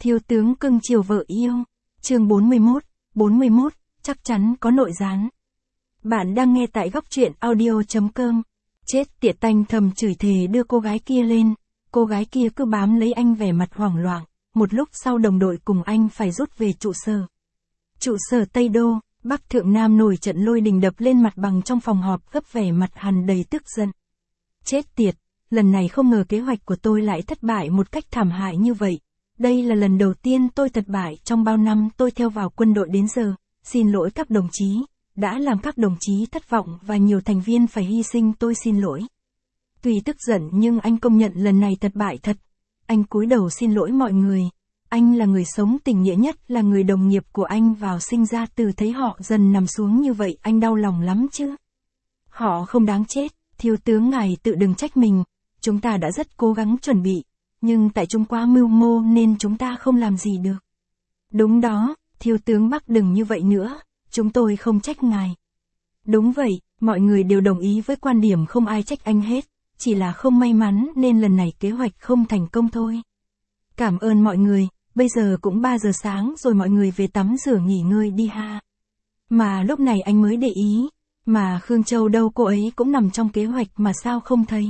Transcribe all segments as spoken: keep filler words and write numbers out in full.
Thiếu tướng cưng chiều vợ yêu. Chương bốn mươi mốt, bốn mươi mốt, chắc chắn có nội gián. Bạn đang nghe tại góc truyện audio chấm com. Chết tiệt, tanh thầm chửi thề đưa cô gái kia lên. Cô gái kia cứ bám lấy anh vẻ mặt hoảng loạn. Một lúc sau đồng đội cùng anh phải rút về trụ sở. Trụ sở Tây Đô, Bắc Thượng Nam nổi trận lôi đình đập lên mặt bằng trong phòng họp, gấp vẻ mặt hằn đầy tức giận. Chết tiệt, lần này không ngờ kế hoạch của tôi lại thất bại một cách thảm hại như vậy. Đây là lần đầu tiên tôi thất bại trong bao năm tôi theo vào quân đội đến giờ. Xin lỗi các đồng chí, đã làm các đồng chí thất vọng và nhiều thành viên phải hy sinh, tôi xin lỗi. Tuy tức giận nhưng anh công nhận lần này thất bại thật. Anh cúi đầu xin lỗi mọi người. Anh là người sống tình nghĩa nhất, là người đồng nghiệp của anh vào sinh ra từ, thấy họ dần nằm xuống như vậy anh đau lòng lắm chứ. Họ không đáng chết, thiếu tướng ngài tự đừng trách mình. Chúng ta đã rất cố gắng chuẩn bị, nhưng tại chúng quá mưu mô nên chúng ta không làm gì được. Đúng đó, thiếu tướng Bắc đừng như vậy nữa, chúng tôi không trách ngài. Đúng vậy, mọi người đều đồng ý với quan điểm không ai trách anh hết, chỉ là không may mắn nên lần này kế hoạch không thành công thôi. Cảm ơn mọi người, bây giờ cũng ba giờ sáng rồi, mọi người về tắm rửa nghỉ ngơi đi ha. Mà lúc này anh mới để ý, mà Khương Châu đâu, cô ấy cũng nằm trong kế hoạch mà sao không thấy.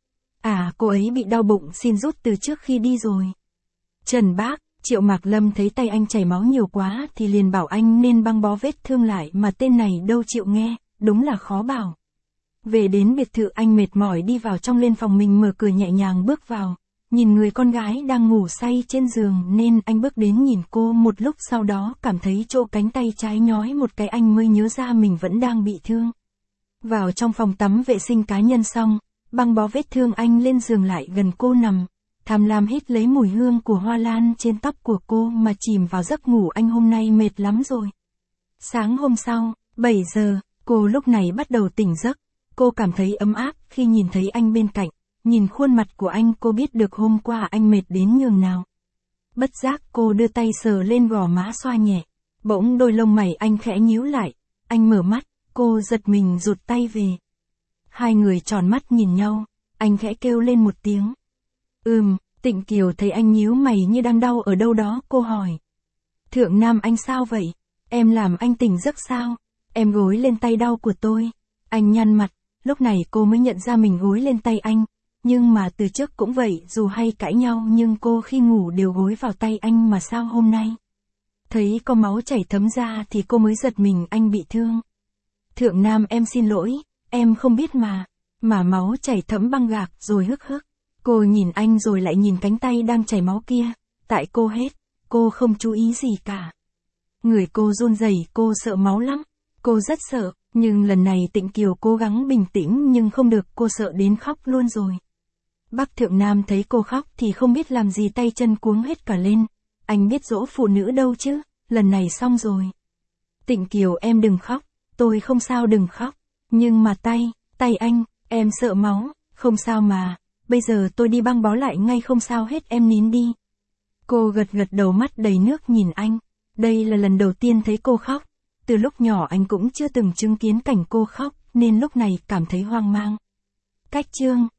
À, cô ấy bị đau bụng xin rút từ trước khi đi rồi. Trần Bác, Triệu Mạc Lâm thấy tay anh chảy máu nhiều quá thì liền bảo anh nên băng bó vết thương lại, mà tên này đâu chịu nghe, đúng là khó bảo. Về đến biệt thự anh mệt mỏi đi vào trong lên phòng mình, mở cửa nhẹ nhàng bước vào, nhìn người con gái đang ngủ say trên giường nên anh bước đến nhìn cô một lúc, sau đó cảm thấy chỗ cánh tay trái nhói một cái, anh mới nhớ ra mình vẫn đang bị thương. Vào trong phòng tắm vệ sinh cá nhân xong, băng bó vết thương anh lên giường lại gần cô nằm, tham lam hít lấy mùi hương của hoa lan trên tóc của cô mà chìm vào giấc ngủ. Anh hôm nay mệt lắm rồi. Sáng hôm sau, bảy giờ, cô lúc này bắt đầu tỉnh giấc. Cô cảm thấy ấm áp khi nhìn thấy anh bên cạnh, nhìn khuôn mặt của anh cô biết được hôm qua anh mệt đến nhường nào. Bất giác cô đưa tay sờ lên gò má xoa nhẹ, bỗng đôi lông mày anh khẽ nhíu lại, anh mở mắt, cô giật mình rụt tay về. Hai người tròn mắt nhìn nhau, anh khẽ kêu lên một tiếng. Ừm, Tịnh Kiều thấy anh nhíu mày như đang đau ở đâu đó, cô hỏi. Thượng Nam, anh sao vậy? Em làm anh tỉnh giấc sao? Em gối lên tay đau của tôi. Anh nhăn mặt, lúc này cô mới nhận ra mình gối lên tay anh. Nhưng mà từ trước cũng vậy, dù hay cãi nhau nhưng cô khi ngủ đều gối vào tay anh, mà sao hôm nay? Thấy có máu chảy thấm ra thì cô mới giật mình, anh bị thương. Thượng Nam, em xin lỗi, em không biết mà. Mà máu chảy thấm băng gạc rồi hức hức. Cô nhìn anh rồi lại nhìn cánh tay đang chảy máu kia. Tại cô hết, cô không chú ý gì cả. Người cô run rẩy, cô sợ máu lắm. Cô rất sợ, nhưng lần này Tịnh Kiều cố gắng bình tĩnh nhưng không được, cô sợ đến khóc luôn rồi. Bác Thượng Nam thấy cô khóc thì không biết làm gì, tay chân cuống hết cả lên. Anh biết dỗ phụ nữ đâu chứ, lần này xong rồi. Tịnh Kiều, em đừng khóc, tôi không sao, đừng khóc. Nhưng mà tay, tay anh, em sợ máu, không sao mà. Bây giờ tôi đi băng bó lại ngay, không sao hết, em nín đi. Cô gật gật đầu, mắt đầy nước nhìn anh. Đây là lần đầu tiên thấy cô khóc. Từ lúc nhỏ anh cũng chưa từng chứng kiến cảnh cô khóc, nên lúc này cảm thấy hoang mang. Cách chương